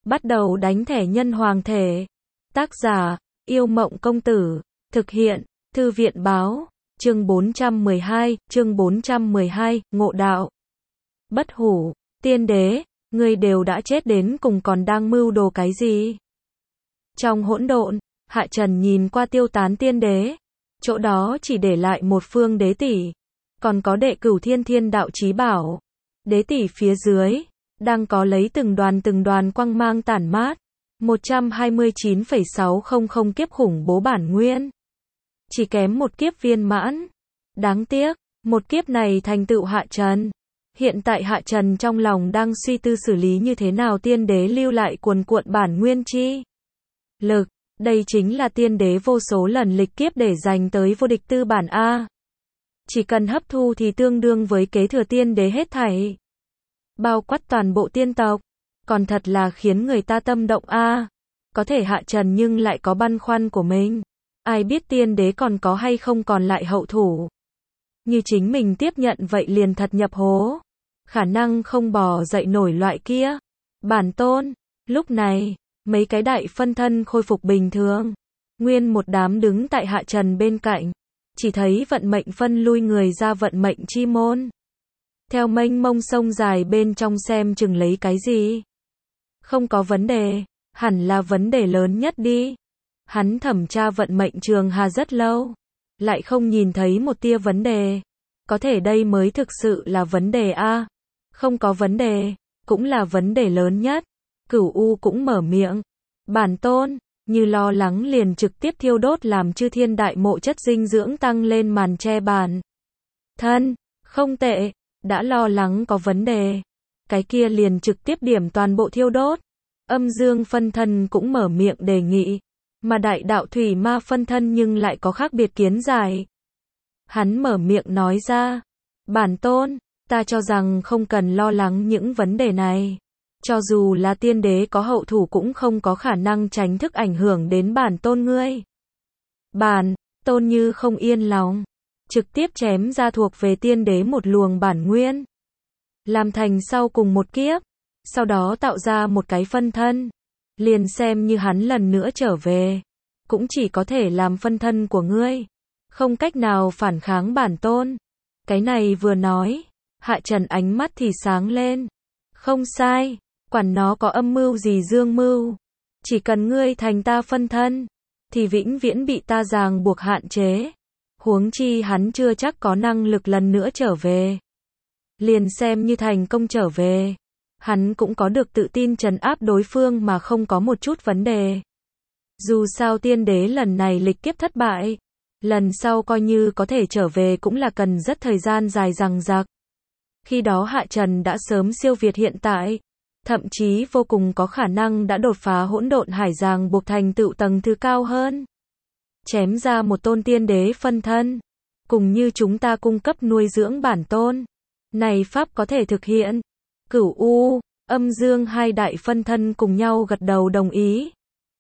Bắt đầu đánh thẻ nhân hoàng thể. Tác giả, Yêu Mộng Công Tử. Thực hiện, Thư viện Báo. Chương 412, Ngộ Đạo. Bất hủ, tiên đế, ngươi đều đã chết đến cùng còn đang mưu đồ cái gì? Trong hỗn độn, Hạ Trần nhìn qua tiêu tán tiên đế. Chỗ đó chỉ để lại một phương đế tỷ. Còn có đệ cửu thiên thiên đạo chí bảo. Đế tỷ phía dưới, đang có lấy từng đoàn quang mang tản mát. 129,600 kiếp khủng bố bản nguyên. Chỉ kém một kiếp viên mãn. Đáng tiếc, một kiếp này thành tựu Hạ Trần. Hiện tại Hạ Trần trong lòng đang suy tư xử lý như thế nào tiên đế lưu lại cuồn cuộn bản nguyên chi lực. Đây chính là tiên đế vô số lần lịch kiếp để dành tới vô địch tư bản A. Chỉ cần hấp thu thì tương đương với kế thừa tiên đế hết thảy. Bao quát toàn bộ tiên tộc. Còn thật là khiến người ta tâm động A. Có thể Hạ Trần nhưng lại có băn khoăn của mình. Ai biết tiên đế còn có hay không còn lại hậu thủ. Như chính mình tiếp nhận vậy liền thật nhập hố. Khả năng không bò dậy nổi loại kia. Bản tôn, lúc này, mấy cái đại phân thân khôi phục bình thường. Nguyên một đám đứng tại Hạ Trần bên cạnh. Chỉ thấy vận mệnh phân lui người ra vận mệnh chi môn. Theo mênh mông sông dài bên trong xem chừng lấy cái gì. Không có vấn đề, hẳn là vấn đề lớn nhất đi. Hắn thẩm tra vận mệnh trường hà rất lâu. Lại không nhìn thấy một tia vấn đề. Có thể đây mới thực sự là vấn đề A. Không có vấn đề, cũng là vấn đề lớn nhất. Cửu U cũng mở miệng. Bản tôn, như lo lắng liền trực tiếp thiêu đốt làm chư thiên đại mộ chất dinh dưỡng tăng lên màn che bản thân. Không tệ, đã lo lắng có vấn đề. Cái kia liền trực tiếp điểm toàn bộ thiêu đốt. Âm dương phân thân cũng mở miệng đề nghị. Mà đại đạo thủy ma phân thân nhưng lại có khác biệt kiến giải. Hắn mở miệng nói ra. Bản tôn, ta cho rằng không cần lo lắng những vấn đề này. Cho dù là tiên đế có hậu thủ cũng không có khả năng tránh thức ảnh hưởng đến bản tôn ngươi. Bản tôn như không yên lòng. Trực tiếp chém ra thuộc về tiên đế một luồng bản nguyên. Làm thành sau cùng một kiếp. Sau đó tạo ra một cái phân thân. Liền xem như hắn lần nữa trở về. Cũng chỉ có thể làm phân thân của ngươi. Không cách nào phản kháng bản tôn. Cái này vừa nói. Hạ Trần ánh mắt thì sáng lên. Không sai. Quản nó có âm mưu gì dương mưu. Chỉ cần ngươi thành ta phân thân. Thì vĩnh viễn bị ta ràng buộc hạn chế. Huống chi hắn chưa chắc có năng lực lần nữa trở về. Liền xem như thành công trở về. Hắn cũng có được tự tin trấn áp đối phương mà không có một chút vấn đề. Dù sao tiên đế lần này lịch kiếp thất bại. Lần sau coi như có thể trở về cũng là cần rất thời gian dài dằng dặc. Khi đó Hạ Trần đã sớm siêu việt hiện tại. Thậm chí vô cùng có khả năng đã đột phá hỗn độn hải ràng buộc thành tựu tầng thứ cao hơn. Chém ra một tôn tiên đế phân thân. Cùng như chúng ta cung cấp nuôi dưỡng bản tôn. Này pháp có thể thực hiện. Cửu U, âm dương hai đại phân thân cùng nhau gật đầu đồng ý.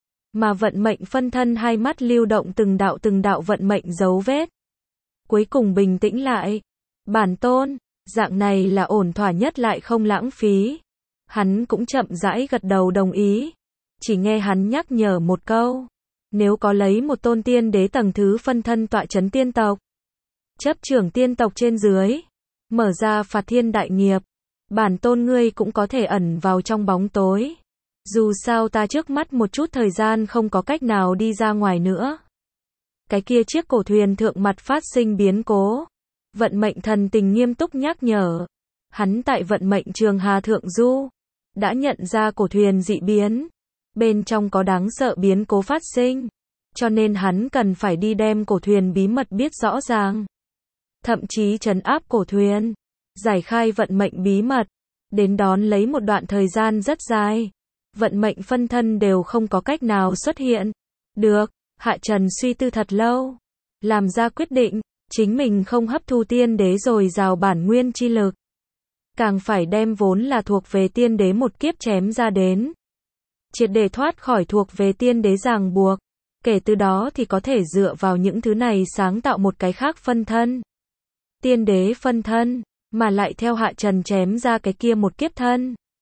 Mà vận mệnh phân thân hai mắt lưu động từng đạo vận mệnh dấu vết. Cuối cùng bình tĩnh lại. Bản tôn, dạng này là ổn thỏa nhất lại không lãng phí. Hắn cũng chậm rãi gật đầu đồng ý. Chỉ nghe hắn nhắc nhở một câu. Nếu có lấy một tôn tiên đế tầng thứ phân thân tọa chấn tiên tộc. Chấp trưởng tiên tộc trên dưới. Mở ra phạt thiên đại nghiệp. Bản tôn ngươi cũng có thể ẩn vào trong bóng tối. Dù sao ta trước mắt một chút thời gian không có cách nào đi ra ngoài nữa. Cái kia chiếc cổ thuyền thượng mặt phát sinh biến cố. Vận mệnh thần tình nghiêm túc nhắc nhở. Hắn tại vận mệnh trường hà thượng du. Đã nhận ra cổ thuyền dị biến. Bên trong có đáng sợ biến cố phát sinh. Cho nên hắn cần phải đi đem cổ thuyền bí mật biết rõ ràng. Thậm chí trấn áp cổ thuyền. Giải khai vận mệnh bí mật. Đến đón lấy một đoạn thời gian rất dài. Vận mệnh phân thân đều không có cách nào xuất hiện. Được, Hạ Trần suy tư thật lâu. Làm ra quyết định. Chính mình không hấp thu tiên đế rồi rào bản nguyên chi lực. Càng phải đem vốn là thuộc về tiên đế một kiếp chém ra đến. Triệt để thoát khỏi thuộc về tiên đế ràng buộc. Kể từ đó thì có thể dựa vào những thứ này sáng tạo một cái khác phân thân. Tiên đế phân thân, mà lại theo Hạ Trần chém ra cái kia một kiếp thân.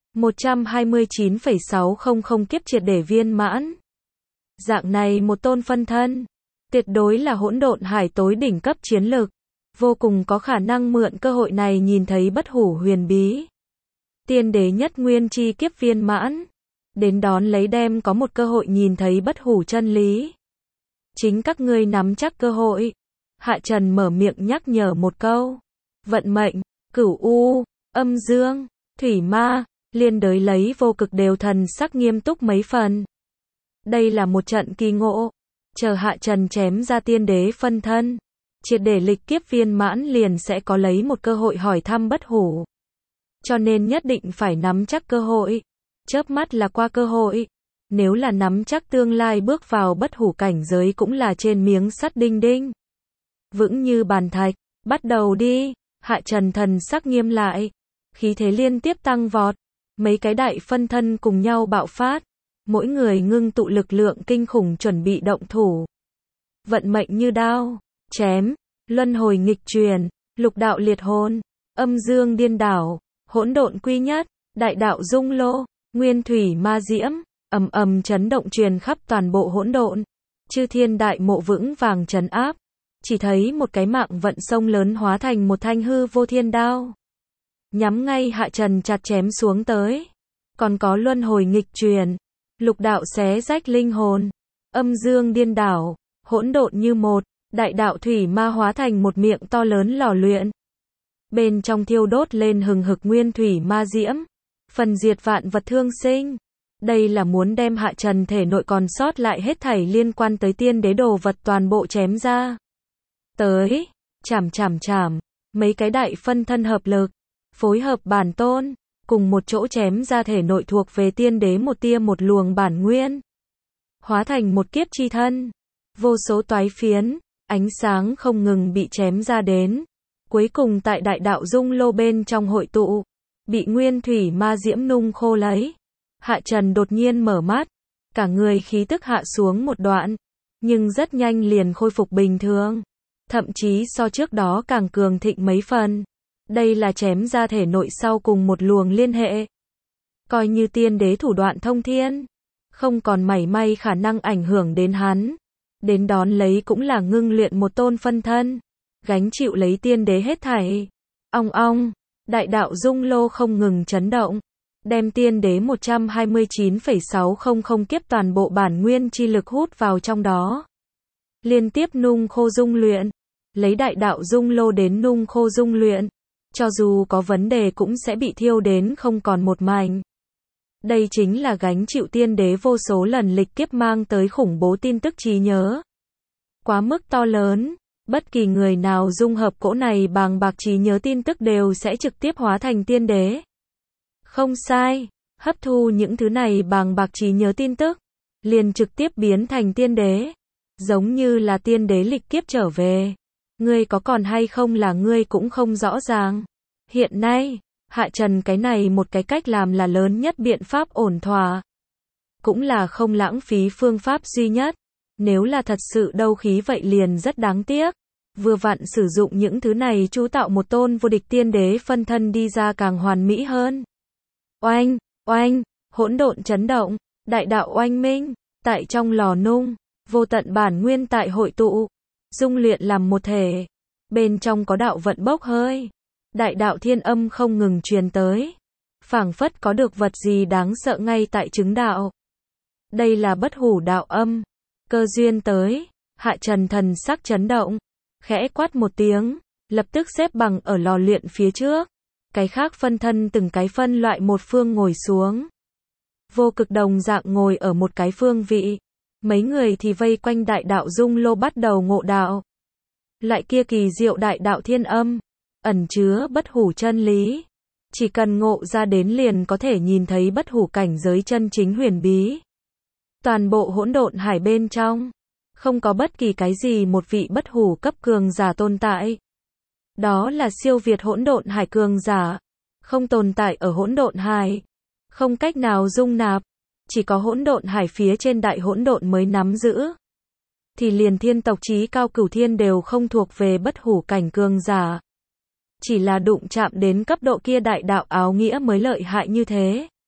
129,600 kiếp triệt để viên mãn. Dạng này một tôn phân thân, tuyệt đối là hỗn độn hải tối đỉnh cấp chiến lực, vô cùng có khả năng mượn cơ hội này nhìn thấy bất hủ huyền bí. Tiên đế nhất nguyên chi kiếp viên mãn, đến đón lấy đem có một cơ hội nhìn thấy bất hủ chân lý. Chính các ngươi nắm chắc cơ hội. Hạ Trần mở miệng nhắc nhở một câu. Vận mệnh, Cửu U, Âm Dương, Thủy Ma, liên đới lấy vô cực đều thần sắc nghiêm túc mấy phần. Đây là một trận kỳ ngộ. Chờ Hạ Trần chém ra tiên đế phân thân, triệt để lịch kiếp viên mãn liền sẽ có lấy một cơ hội hỏi thăm bất hủ. Cho nên nhất định phải nắm chắc cơ hội. Chớp mắt là qua cơ hội. Nếu là nắm chắc tương lai bước vào bất hủ cảnh giới cũng là trên miếng sắt đinh đinh. Vững như bàn thạch, bắt đầu đi. Hạ Trần thần sắc nghiêm lại, khí thế liên tiếp tăng vọt, mấy cái đại phân thân cùng nhau bạo phát, mỗi người ngưng tụ lực lượng kinh khủng chuẩn bị động thủ. Vận mệnh như đao, chém, luân hồi nghịch truyền, lục đạo liệt hồn, âm dương điên đảo, hỗn độn quy nhất, đại đạo dung lô, nguyên thủy ma diễm, ầm ầm chấn động truyền khắp toàn bộ hỗn độn. Chư thiên đại mộ vững vàng trấn áp. Chỉ thấy một cái mạng vận sông lớn hóa thành một thanh hư vô thiên đao, nhắm ngay Hạ Trần chặt chém xuống tới. Còn có luân hồi nghịch truyền, lục đạo xé rách linh hồn, âm dương điên đảo, hỗn độn như một, đại đạo thủy ma hóa thành một miệng to lớn lò luyện. Bên trong thiêu đốt lên hừng hực nguyên thủy ma diễm, phần diệt vạn vật thương sinh. Đây là muốn đem Hạ Trần thể nội còn sót lại hết thảy liên quan tới tiên đế đồ vật toàn bộ chém ra. Tới, chảm, mấy cái đại phân thân hợp lực, phối hợp bản tôn, cùng một chỗ chém ra thể nội thuộc về tiên đế một tia một luồng bản nguyên. Hóa thành một kiếp chi thân, vô số toái phiến, ánh sáng không ngừng bị chém ra đến. Cuối cùng tại đại đạo dung lô bên trong hội tụ, bị nguyên thủy ma diễm nung khô lấy. Hạ Trần đột nhiên mở mắt, cả người khí tức hạ xuống một đoạn, nhưng rất nhanh liền khôi phục bình thường. Thậm chí so trước đó càng cường thịnh mấy phần. Đây là chém ra thể nội sau cùng một luồng liên hệ. Coi như tiên đế thủ đoạn thông thiên, không còn mảy may khả năng ảnh hưởng đến hắn. Đến đón lấy cũng là ngưng luyện một tôn phân thân, gánh chịu lấy tiên đế hết thảy. Ong ong, đại đạo dung lô không ngừng chấn động, đem tiên đế 129,600 kiếp toàn bộ bản nguyên chi lực hút vào trong đó. Liên tiếp nung khô dung luyện, lấy đại đạo dung lô đến nung khô dung luyện, cho dù có vấn đề cũng sẽ bị thiêu đến không còn một mảnh. Đây chính là gánh chịu tiên đế vô số lần lịch kiếp mang tới khủng bố tin tức trí nhớ. Quá mức to lớn, bất kỳ người nào dung hợp cỗ này bàng bạc trí nhớ tin tức đều sẽ trực tiếp hóa thành tiên đế. Không sai, hấp thu những thứ này bàng bạc trí nhớ tin tức, liền trực tiếp biến thành tiên đế. Giống như là tiên đế lịch kiếp trở về. Ngươi có còn hay không là ngươi cũng không rõ ràng. Hiện nay, Hạ Trần cái này một cái cách làm là lớn nhất biện pháp ổn thỏa. Cũng là không lãng phí phương pháp duy nhất. Nếu là thật sự đấu khí vậy liền rất đáng tiếc. Vừa vặn sử dụng những thứ này chú tạo một tôn vô địch tiên đế phân thân đi ra càng hoàn mỹ hơn. Oanh, oanh, hỗn độn chấn động, đại đạo oanh minh, tại trong lò nung, vô tận bản nguyên tại hội tụ, dung luyện làm một thể. Bên trong có đạo vận bốc hơi, đại đạo thiên âm không ngừng truyền tới, phảng phất có được vật gì đáng sợ ngay tại chứng đạo. Đây là bất hủ đạo âm, cơ duyên tới. Hạ Trần thần sắc chấn động, khẽ quát một tiếng, lập tức xếp bằng ở lò luyện phía trước. Cái khác phân thân từng cái phân loại một phương ngồi xuống. Vô cực đồng dạng ngồi ở một cái phương vị. Mấy người thì vây quanh đại đạo dung lô bắt đầu ngộ đạo. Lại kia kỳ diệu đại đạo thiên âm, ẩn chứa bất hủ chân lý. Chỉ cần ngộ ra đến liền có thể nhìn thấy bất hủ cảnh giới chân chính huyền bí. Toàn bộ hỗn độn hải bên trong, không có bất kỳ cái gì một vị bất hủ cấp cường giả tồn tại. Đó là siêu việt hỗn độn hải cường giả, không tồn tại ở hỗn độn hải, không cách nào dung nạp, chỉ có hỗn độn hải phía trên đại hỗn độn mới nắm giữ. Thì liền thiên tộc chí cao cửu thiên đều không thuộc về bất hủ cảnh cường giả. Chỉ là đụng chạm đến cấp độ kia đại đạo áo nghĩa mới lợi hại như thế.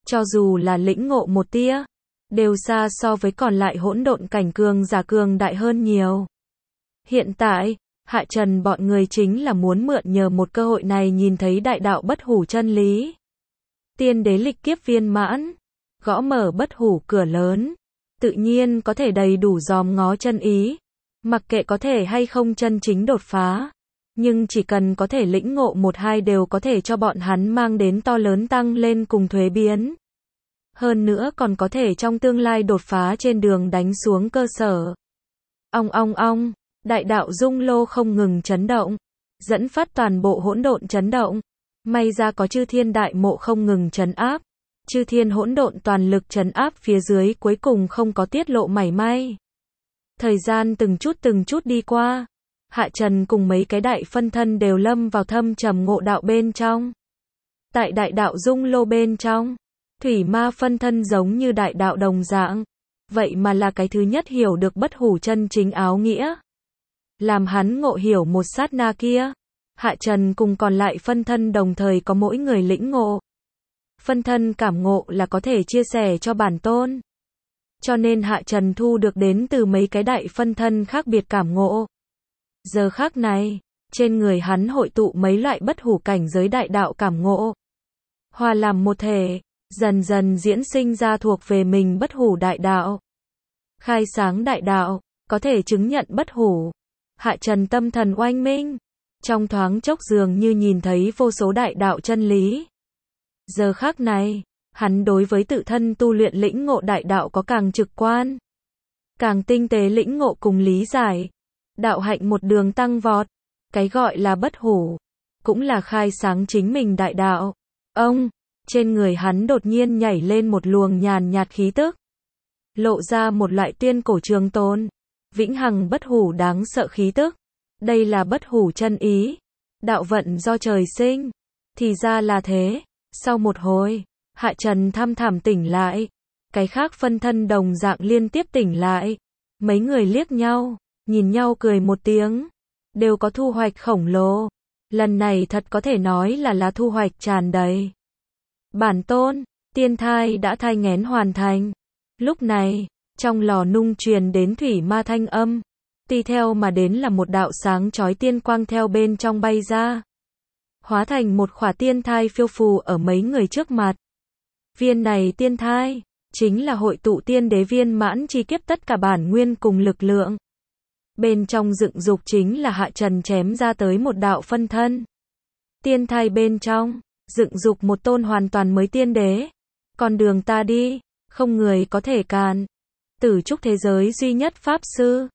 cho dù là lĩnh ngộ một tia, đều xa so với còn lại hỗn độn cảnh cường giả cường đại hơn nhiều. Hiện tại, Hạ Trần bọn người chính là muốn mượn nhờ một cơ hội này nhìn thấy đại đạo bất hủ chân lý. Tiên đế lịch kiếp viên mãn, gõ mở bất hủ cửa lớn, tự nhiên có thể đầy đủ dòm ngó chân ý, mặc kệ có thể hay không chân chính đột phá, nhưng chỉ cần có thể lĩnh ngộ một hai đều có thể cho bọn hắn mang đến to lớn tăng lên cùng thuế biến. Hơn nữa còn có thể trong tương lai đột phá trên đường đánh xuống cơ sở. Ong ong ong, đại đạo dung lô không ngừng chấn động, dẫn phát toàn bộ hỗn độn chấn động. May ra có chư thiên đại mộ không ngừng trấn áp, chư thiên hỗn độn toàn lực trấn áp phía dưới cuối cùng không có tiết lộ mảy may. Thời gian từng chút đi qua, Hạ Trần cùng mấy cái đại phân thân đều lâm vào thâm trầm ngộ đạo bên trong. Tại đại đạo dung lô bên trong, thủy ma phân thân giống như đại đạo đồng dạng, vậy mà là cái thứ nhất hiểu được bất hủ chân chính áo nghĩa. Làm hắn ngộ hiểu một sát na kia, Hạ Trần cùng còn lại phân thân đồng thời có mỗi người lĩnh ngộ. Phân thân cảm ngộ là có thể chia sẻ cho bản tôn. Cho nên Hạ Trần thu được đến từ mấy cái đại phân thân khác biệt cảm ngộ. Giờ khắc này, trên người hắn hội tụ mấy loại bất hủ cảnh giới đại đạo cảm ngộ. Hòa làm một thể, dần dần diễn sinh ra thuộc về mình bất hủ đại đạo. Khai sáng đại đạo, có thể chứng nhận bất hủ. Hạ Trần tâm thần oanh minh. Trong thoáng chốc dường như nhìn thấy vô số đại đạo chân lý. Giờ khắc này, hắn đối với tự thân tu luyện lĩnh ngộ đại đạo có càng trực quan, càng tinh tế lĩnh ngộ cùng lý giải. Đạo hạnh một đường tăng vọt, cái gọi là bất hủ, cũng là khai sáng chính mình đại đạo. Trên người hắn đột nhiên nhảy lên một luồng nhàn nhạt khí tức, lộ ra một loại tuyên cổ trường tồn, vĩnh hằng bất hủ đáng sợ khí tức. Đây là bất hủ chân ý, đạo vận do trời sinh. Thì ra là thế. Sau một hồi, Hạ Trần thăm thẳm tỉnh lại, cái khác phân thân đồng dạng liên tiếp tỉnh lại. Mấy người liếc nhau, nhìn nhau cười một tiếng, đều có thu hoạch khổng lồ. Lần này thật có thể nói là thu hoạch tràn đầy. Bản tôn, tiên thai đã thai nghén hoàn thành. Lúc này, trong lò nung truyền đến thủy ma thanh âm. Tùy theo mà đến là một đạo sáng chói tiên quang theo bên trong bay ra, hóa thành một khỏa tiên thai phiêu phù ở mấy người trước mặt. Viên này tiên thai, chính là hội tụ tiên đế viên mãn chi kiếp tất cả bản nguyên cùng lực lượng. Bên trong dựng dục chính là Hạ Trần chém ra tới một đạo phân thân. Tiên thai bên trong, dựng dục một tôn hoàn toàn mới tiên đế. Con đường ta đi, không người có thể cản. Tử trúc thế giới duy nhất pháp sư.